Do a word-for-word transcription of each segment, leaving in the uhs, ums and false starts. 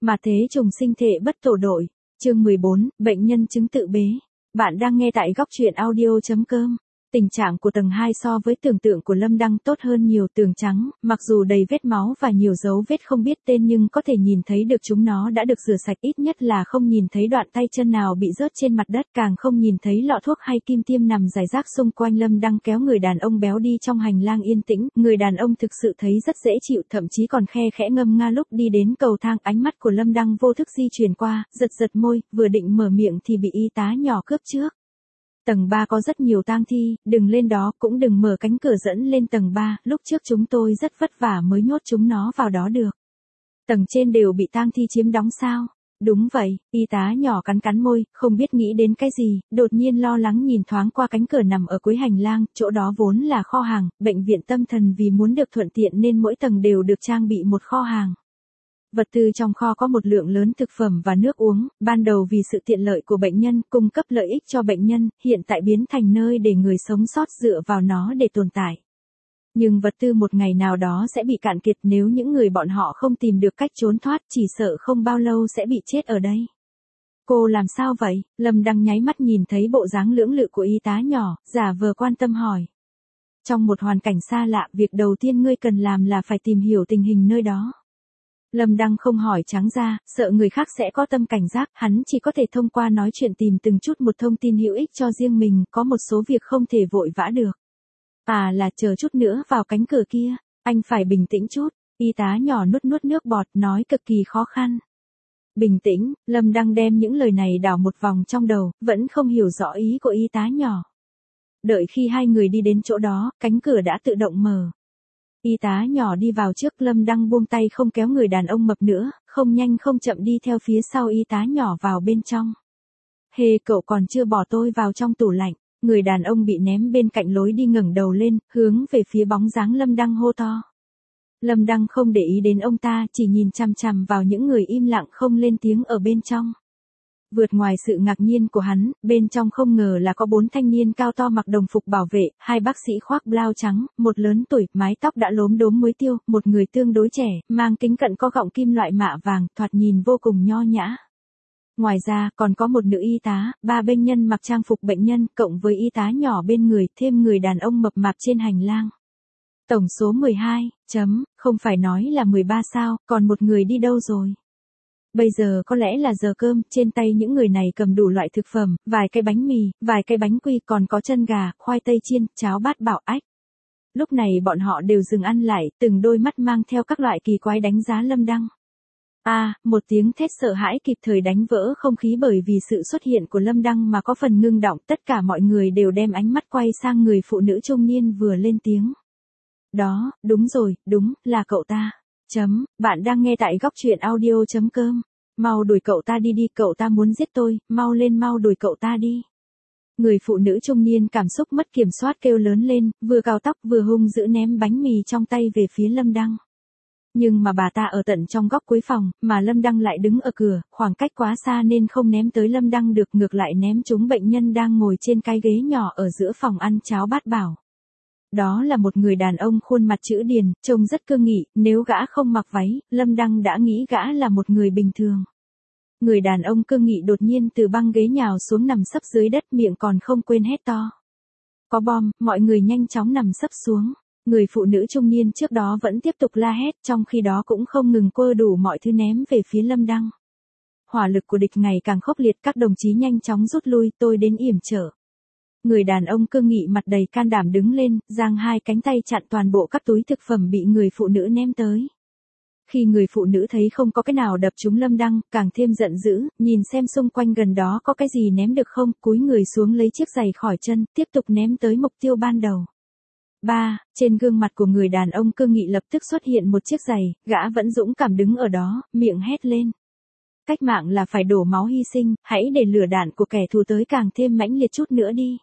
Mà thế trùng sinh thể bất tổ đội. Chương mười bốn, bệnh nhân chứng tự bế. Bạn đang nghe tại góc truyện audio chấm com. Tình trạng của tầng hai so với tưởng tượng của Lâm Đăng tốt hơn nhiều. Tường trắng, mặc dù đầy vết máu và nhiều dấu vết không biết tên nhưng có thể nhìn thấy được chúng nó đã được rửa sạch, ít nhất là không nhìn thấy đoạn tay chân nào bị rớt trên mặt đất, càng không nhìn thấy lọ thuốc hay kim tiêm nằm rải rác xung quanh. Lâm Đăng kéo người đàn ông béo đi trong hành lang yên tĩnh, người đàn ông thực sự thấy rất dễ chịu, thậm chí còn khe khẽ ngâm nga lúc đi đến cầu thang. Ánh mắt của Lâm Đăng vô thức di chuyển qua, giật giật môi, vừa định mở miệng thì bị y tá nhỏ cướp trước. Tầng ba có rất nhiều tang thi, đừng lên đó, cũng đừng mở cánh cửa dẫn lên tầng ba, lúc trước chúng tôi rất vất vả mới nhốt chúng nó vào đó được. Tầng trên đều bị tang thi chiếm đóng sao? Đúng vậy, y tá nhỏ cắn cắn môi, không biết nghĩ đến cái gì, đột nhiên lo lắng nhìn thoáng qua cánh cửa nằm ở cuối hành lang, chỗ đó vốn là kho hàng, bệnh viện tâm thần vì muốn được thuận tiện nên mỗi tầng đều được trang bị một kho hàng. Vật tư trong kho có một lượng lớn thực phẩm và nước uống, ban đầu vì sự tiện lợi của bệnh nhân, cung cấp lợi ích cho bệnh nhân, hiện tại biến thành nơi để người sống sót dựa vào nó để tồn tại. Nhưng vật tư một ngày nào đó sẽ bị cạn kiệt, nếu những người bọn họ không tìm được cách trốn thoát, chỉ sợ không bao lâu sẽ bị chết ở đây. Cô làm sao vậy? Lâm Đăng nháy mắt nhìn thấy bộ dáng lưỡng lự của y tá nhỏ, giả vờ quan tâm hỏi. Trong một hoàn cảnh xa lạ, việc đầu tiên ngươi cần làm là phải tìm hiểu tình hình nơi đó. Lâm Đăng không hỏi trắng ra, sợ người khác sẽ có tâm cảnh giác, hắn chỉ có thể thông qua nói chuyện tìm từng chút một thông tin hữu ích cho riêng mình, có một số việc không thể vội vã được. À là chờ chút nữa vào cánh cửa kia, anh phải bình tĩnh chút, y tá nhỏ nuốt nuốt nước bọt, nói cực kỳ khó khăn. Bình tĩnh, Lâm Đăng đem những lời này đảo một vòng trong đầu, vẫn không hiểu rõ ý của y tá nhỏ. Đợi khi hai người đi đến chỗ đó, cánh cửa đã tự động mở. Y tá nhỏ đi vào trước, Lâm Đăng buông tay không kéo người đàn ông mập nữa, không nhanh không chậm đi theo phía sau y tá nhỏ vào bên trong. Hề, cậu còn chưa bỏ tôi vào trong tủ lạnh. Người đàn ông bị ném bên cạnh lối đi ngẩng đầu lên, hướng về phía bóng dáng Lâm Đăng hô to. Lâm Đăng không để ý đến ông ta, chỉ nhìn chằm chằm vào những người im lặng không lên tiếng ở bên trong. Vượt ngoài sự ngạc nhiên của hắn, bên trong không ngờ là có bốn thanh niên cao to mặc đồng phục bảo vệ, hai bác sĩ khoác blau trắng, một lớn tuổi, mái tóc đã lốm đốm muối tiêu, một người tương đối trẻ, mang kính cận có gọng kim loại mạ vàng, thoạt nhìn vô cùng nho nhã. Ngoài ra, còn có một nữ y tá, ba bệnh nhân mặc trang phục bệnh nhân, cộng với y tá nhỏ bên người, thêm người đàn ông mập mạp trên hành lang. Tổng số mười hai, chấm, không phải nói là mười ba sao, còn một người đi đâu rồi? Bây giờ có lẽ là giờ cơm, trên tay những người này cầm đủ loại thực phẩm, vài cái bánh mì, vài cái bánh quy, còn có chân gà, khoai tây chiên, cháo bát bảo ách. Lúc này bọn họ đều dừng ăn lại, từng đôi mắt mang theo các loại kỳ quái đánh giá Lâm Đăng. A, à, một tiếng thét sợ hãi kịp thời đánh vỡ không khí, bởi vì sự xuất hiện của Lâm Đăng mà có phần ngưng động, tất cả mọi người đều đem ánh mắt quay sang người phụ nữ trung niên vừa lên tiếng. Đó, đúng rồi, đúng, là cậu ta. Chấm, bạn đang nghe tại góc truyện audio chấm com. Mau đuổi cậu ta đi đi, cậu ta muốn giết tôi, mau lên mau đuổi cậu ta đi. Người phụ nữ trung niên cảm xúc mất kiểm soát kêu lớn lên, vừa cào tóc vừa hung dữ ném bánh mì trong tay về phía Lâm Đăng. Nhưng mà bà ta ở tận trong góc cuối phòng, mà Lâm Đăng lại đứng ở cửa, khoảng cách quá xa nên không ném tới Lâm Đăng được, ngược lại ném trúng bệnh nhân đang ngồi trên cái ghế nhỏ ở giữa phòng ăn cháo bát bảo. Đó là một người đàn ông khuôn mặt chữ điền, trông rất cương nghị, nếu gã không mặc váy, Lâm Đăng đã nghĩ gã là một người bình thường. Người đàn ông cương nghị đột nhiên từ băng ghế nhào xuống nằm sấp dưới đất, miệng còn không quên hét to. Có bom, mọi người nhanh chóng nằm sấp xuống. Người phụ nữ trung niên trước đó vẫn tiếp tục la hét, trong khi đó cũng không ngừng quơ đủ mọi thứ ném về phía Lâm Đăng. Hỏa lực của địch ngày càng khốc liệt, các đồng chí nhanh chóng rút lui, tôi đến yểm trợ. Người đàn ông cương nghị mặt đầy can đảm đứng lên, giang hai cánh tay chặn toàn bộ các túi thực phẩm bị người phụ nữ ném tới. Khi người phụ nữ thấy không có cái nào đập trúng Lâm Đăng, càng thêm giận dữ, nhìn xem xung quanh gần đó có cái gì ném được không, cúi người xuống lấy chiếc giày khỏi chân, tiếp tục ném tới mục tiêu ban đầu. Ba, trên gương mặt của người đàn ông cương nghị lập tức xuất hiện một chiếc giày, gã vẫn dũng cảm đứng ở đó, miệng hét lên. Cách mạng là phải đổ máu hy sinh, hãy để lửa đạn của kẻ thù tới càng thêm mãnh liệt chút nữa đi.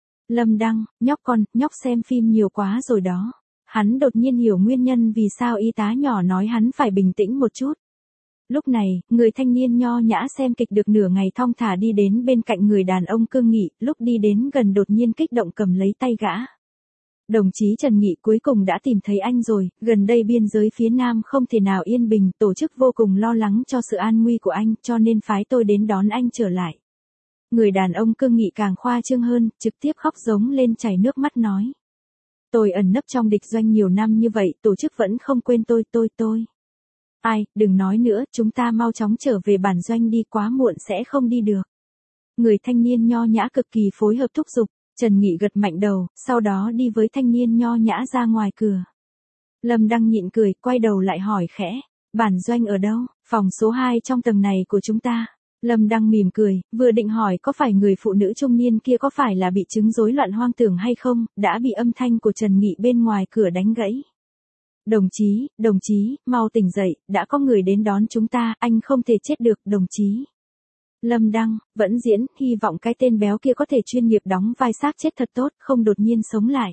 Lâm Đăng, nhóc con, nhóc xem phim nhiều quá rồi đó. Hắn đột nhiên hiểu nguyên nhân vì sao y tá nhỏ nói hắn phải bình tĩnh một chút. Lúc này, người thanh niên nho nhã xem kịch được nửa ngày thong thả đi đến bên cạnh người đàn ông cương nghị, lúc đi đến gần đột nhiên kích động cầm lấy tay gã. Đồng chí Trần Nghị cuối cùng đã tìm thấy anh rồi, gần đây biên giới phía Nam không thể nào yên bình, tổ chức vô cùng lo lắng cho sự an nguy của anh, cho nên phái tôi đến đón anh trở lại. Người đàn ông cương nghị càng khoa trương hơn, trực tiếp khóc giống lên chảy nước mắt nói. Tôi ẩn nấp trong địch doanh nhiều năm như vậy, tổ chức vẫn không quên tôi, tôi, tôi. Ai, đừng nói nữa, chúng ta mau chóng trở về bản doanh đi, quá muộn sẽ không đi được. Người thanh niên nho nhã cực kỳ phối hợp thúc giục, Trần Nghị gật mạnh đầu, sau đó đi với thanh niên nho nhã ra ngoài cửa. Lâm Đăng nhịn cười, quay đầu lại hỏi khẽ, bản doanh ở đâu, phòng số hai trong tầng này của chúng ta. Lâm Đăng mỉm cười, vừa định hỏi có phải người phụ nữ trung niên kia có phải là bị chứng rối loạn hoang tưởng hay không, đã bị âm thanh của Trần Nghị bên ngoài cửa đánh gãy. Đồng chí, đồng chí, mau tỉnh dậy, đã có người đến đón chúng ta, anh không thể chết được, đồng chí. Lâm Đăng, vẫn diễn, hy vọng cái tên béo kia có thể chuyên nghiệp đóng vai xác chết thật tốt, không đột nhiên sống lại.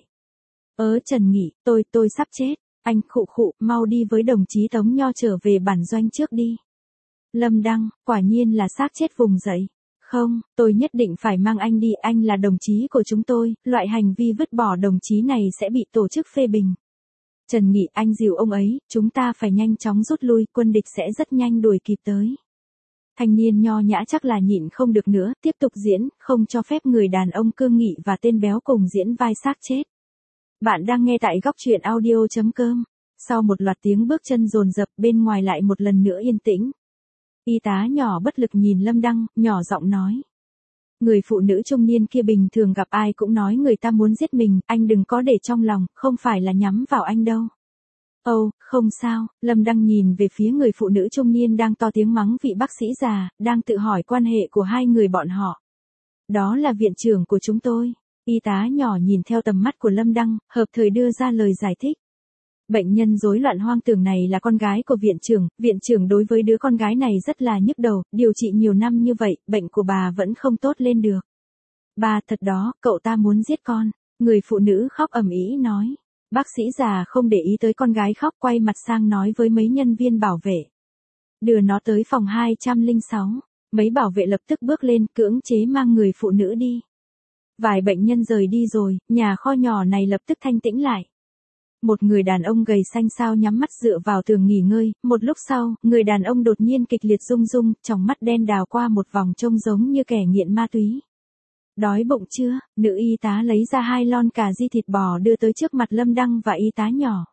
Ớ Trần Nghị, tôi, tôi sắp chết, anh khụ khụ, mau đi với đồng chí Tống Nho trở về bản doanh trước đi. Lâm Đăng, quả nhiên là xác chết vùng dậy. Không, tôi nhất định phải mang anh đi, anh là đồng chí của chúng tôi, loại hành vi vứt bỏ đồng chí này sẽ bị tổ chức phê bình. Trần Nghị, anh dìu ông ấy, chúng ta phải nhanh chóng rút lui, quân địch sẽ rất nhanh đuổi kịp tới. Thanh niên nho nhã chắc là nhịn không được nữa, tiếp tục diễn, không cho phép người đàn ông cương nghị và tên béo cùng diễn vai xác chết. Bạn đang nghe tại góc truyện audio chấm com. Sau một loạt tiếng bước chân dồn dập, bên ngoài lại một lần nữa yên tĩnh. Y tá nhỏ bất lực nhìn Lâm Đăng, nhỏ giọng nói. Người phụ nữ trung niên kia bình thường gặp ai cũng nói người ta muốn giết mình, anh đừng có để trong lòng, không phải là nhắm vào anh đâu. Ồ, oh, không sao, Lâm Đăng nhìn về phía người phụ nữ trung niên đang to tiếng mắng vị bác sĩ già, đang tự hỏi quan hệ của hai người bọn họ. Đó là viện trưởng của chúng tôi. Y tá nhỏ nhìn theo tầm mắt của Lâm Đăng, hợp thời đưa ra lời giải thích. Bệnh nhân rối loạn hoang tưởng này là con gái của viện trưởng, viện trưởng đối với đứa con gái này rất là nhức đầu, điều trị nhiều năm như vậy, bệnh của bà vẫn không tốt lên được. Bà, thật đó, cậu ta muốn giết con. Người phụ nữ khóc ầm ĩ nói. Bác sĩ già không để ý tới con gái khóc, quay mặt sang nói với mấy nhân viên bảo vệ. Đưa nó tới phòng hai trăm lẻ sáu. Mấy bảo vệ lập tức bước lên, cưỡng chế mang người phụ nữ đi. Vài bệnh nhân rời đi rồi, nhà kho nhỏ này lập tức thanh tĩnh lại. Một người đàn ông gầy xanh xao nhắm mắt dựa vào tường nghỉ ngơi, một lúc sau, người đàn ông đột nhiên kịch liệt rung rung, tròng mắt đen đào qua một vòng trông giống như kẻ nghiện ma túy. Đói bụng chưa? Nữ y tá lấy ra hai lon cà ri thịt bò đưa tới trước mặt Lâm Đăng và y tá nhỏ.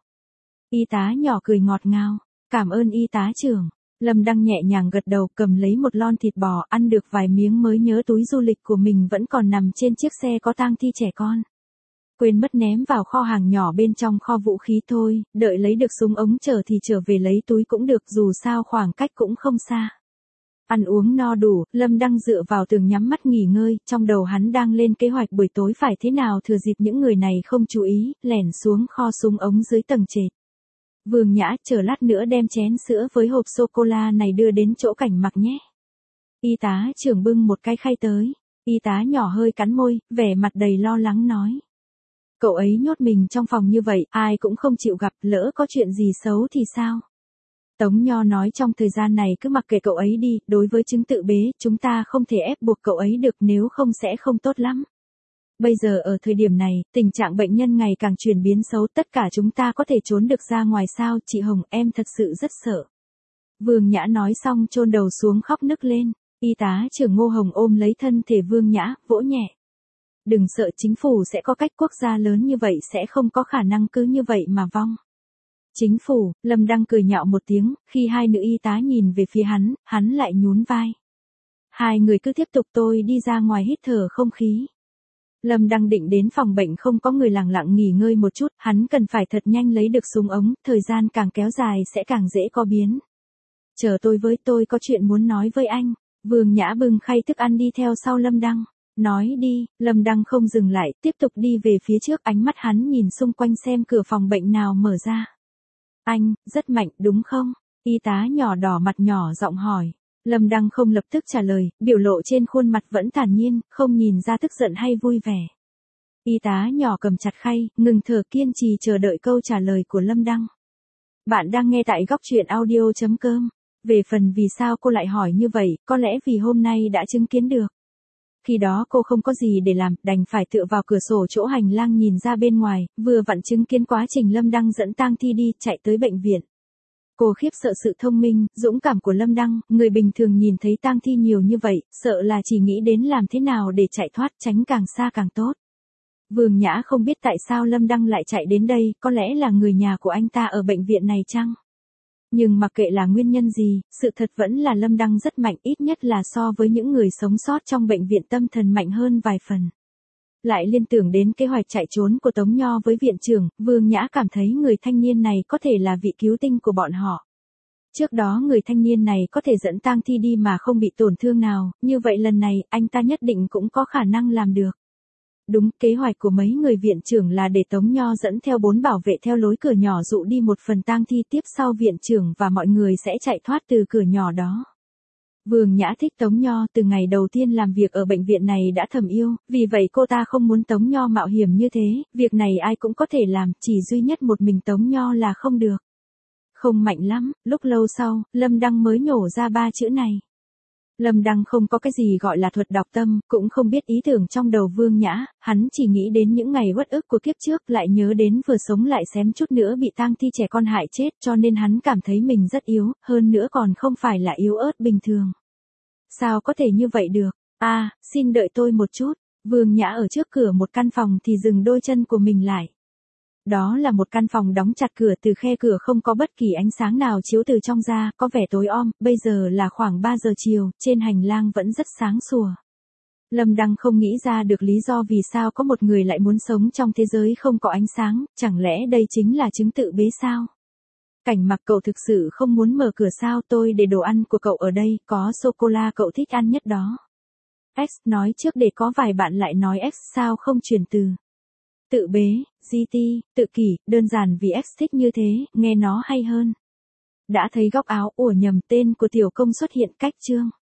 Y tá nhỏ cười ngọt ngào, cảm ơn y tá trưởng. Lâm Đăng nhẹ nhàng gật đầu, cầm lấy một lon thịt bò, ăn được vài miếng mới nhớ túi du lịch của mình vẫn còn nằm trên chiếc xe có tang thi trẻ con. Quên mất ném vào kho hàng nhỏ bên trong kho vũ khí thôi, đợi lấy được súng ống chờ thì trở về lấy túi cũng được, dù sao khoảng cách cũng không xa. Ăn uống no đủ, Lâm Đăng dựa vào tường nhắm mắt nghỉ ngơi, trong đầu hắn đang lên kế hoạch buổi tối phải thế nào thừa dịp những người này không chú ý, lẻn xuống kho súng ống dưới tầng trệt. Vương Nhã, chờ lát nữa đem chén sữa với hộp sô-cô-la này đưa đến chỗ Cảnh Mặc nhé. Y tá trưởng bưng một cái khay tới, y tá nhỏ hơi cắn môi, vẻ mặt đầy lo lắng nói. Cậu ấy nhốt mình trong phòng như vậy, ai cũng không chịu gặp, lỡ có chuyện gì xấu thì sao? Tống Nho nói trong thời gian này cứ mặc kệ cậu ấy đi, đối với chứng tự bế, chúng ta không thể ép buộc cậu ấy được, nếu không sẽ không tốt lắm. Bây giờ ở thời điểm này, tình trạng bệnh nhân ngày càng chuyển biến xấu, tất cả chúng ta có thể trốn được ra ngoài sao? Chị Hồng, em thật sự rất sợ. Vương Nhã nói xong chôn đầu xuống khóc nức lên, y tá trưởng Ngô Hồng ôm lấy thân thể Vương Nhã, vỗ nhẹ. Đừng sợ, chính phủ sẽ có cách, quốc gia lớn như vậy sẽ không có khả năng cứ như vậy mà vong. Chính phủ, Lâm Đăng cười nhạo một tiếng, khi hai nữ y tá nhìn về phía hắn, hắn lại nhún vai. Hai người cứ tiếp tục, tôi đi ra ngoài hít thở không khí. Lâm Đăng định đến phòng bệnh không có người, lặng lặng nghỉ ngơi một chút, hắn cần phải thật nhanh lấy được súng ống, thời gian càng kéo dài sẽ càng dễ có biến. Chờ tôi với, tôi có chuyện muốn nói với anh. Vương Nhã bưng khay thức ăn đi theo sau Lâm Đăng. Nói đi, Lâm Đăng không dừng lại, tiếp tục đi về phía trước, ánh mắt hắn nhìn xung quanh xem cửa phòng bệnh nào mở ra. Anh, rất mạnh, đúng không? Y tá nhỏ đỏ mặt nhỏ giọng hỏi. Lâm Đăng không lập tức trả lời, biểu lộ trên khuôn mặt vẫn thản nhiên, không nhìn ra tức giận hay vui vẻ. Y tá nhỏ cầm chặt khay, ngừng thở, kiên trì chờ đợi câu trả lời của Lâm Đăng. Bạn đang nghe tại góc truyện audio chấm com. Về phần vì sao cô lại hỏi như vậy, có lẽ vì hôm nay đã chứng kiến được. khi đó cô không có gì để làm, đành phải tựa vào cửa sổ chỗ hành lang nhìn ra bên ngoài, vừa vặn chứng kiến quá trình Lâm Đăng dẫn tang thi đi, chạy tới bệnh viện. Cô khiếp sợ sự thông minh, dũng cảm của Lâm Đăng, người bình thường nhìn thấy tang thi nhiều như vậy, sợ là chỉ nghĩ đến làm thế nào để chạy thoát, tránh càng xa càng tốt. Vương Nhã không biết tại sao Lâm Đăng lại chạy đến đây, có lẽ là người nhà của anh ta ở bệnh viện này chăng? Nhưng mặc kệ là nguyên nhân gì, sự thật vẫn là Lâm Đăng rất mạnh, ít nhất là so với những người sống sót trong bệnh viện tâm thần mạnh hơn vài phần. Lại liên tưởng đến kế hoạch chạy trốn của Tống Nho với viện trưởng, Vương Nhã cảm thấy người thanh niên này có thể là vị cứu tinh của bọn họ. Trước đó người thanh niên này có thể dẫn tang thi đi mà không bị tổn thương nào, như vậy lần này anh ta nhất định cũng có khả năng làm được. Đúng, kế hoạch của mấy người viện trưởng là để Tống Nho dẫn theo bốn bảo vệ theo lối cửa nhỏ dụ đi một phần tang thi, tiếp sau viện trưởng và mọi người sẽ chạy thoát từ cửa nhỏ đó. Vương Nhã thích Tống Nho, từ ngày đầu tiên làm việc ở bệnh viện này đã thầm yêu, vì vậy cô ta không muốn Tống Nho mạo hiểm như thế, việc này ai cũng có thể làm, chỉ duy nhất một mình Tống Nho là không được. Không mạnh lắm, lúc lâu sau, Lâm Đăng mới nhổ ra ba chữ này. Lâm Đăng không có cái gì gọi là thuật đọc tâm, cũng không biết ý tưởng trong đầu Vương Nhã, hắn chỉ nghĩ đến những ngày uất ức của kiếp trước, lại nhớ đến vừa sống lại xém chút nữa bị tang thi trẻ con hại chết, cho nên hắn cảm thấy mình rất yếu, hơn nữa còn không phải là yếu ớt bình thường. Sao có thể như vậy được? À, xin đợi tôi một chút. Vương Nhã ở trước cửa một căn phòng thì dừng đôi chân của mình lại. Đó là một căn phòng đóng chặt cửa, từ khe cửa không có bất kỳ ánh sáng nào chiếu từ trong ra, có vẻ tối om, bây giờ là khoảng ba giờ chiều, trên hành lang vẫn rất sáng sủa. Lâm Đăng không nghĩ ra được lý do vì sao có một người lại muốn sống trong thế giới không có ánh sáng, chẳng lẽ đây chính là chứng tự bế sao? Cảnh Mặc, cậu thực sự không muốn mở cửa sao? Tôi để đồ ăn của cậu ở đây, có sô-cô-la cậu thích ăn nhất đó. X nói trước để có vài bạn lại nói X sao không chuyển từ. Tự bế, giê tê, tự kỷ, đơn giản vì X thích như thế, nghe nó hay hơn. Đã thấy góc áo, ủa nhầm, tên của tiểu công xuất hiện cách chương.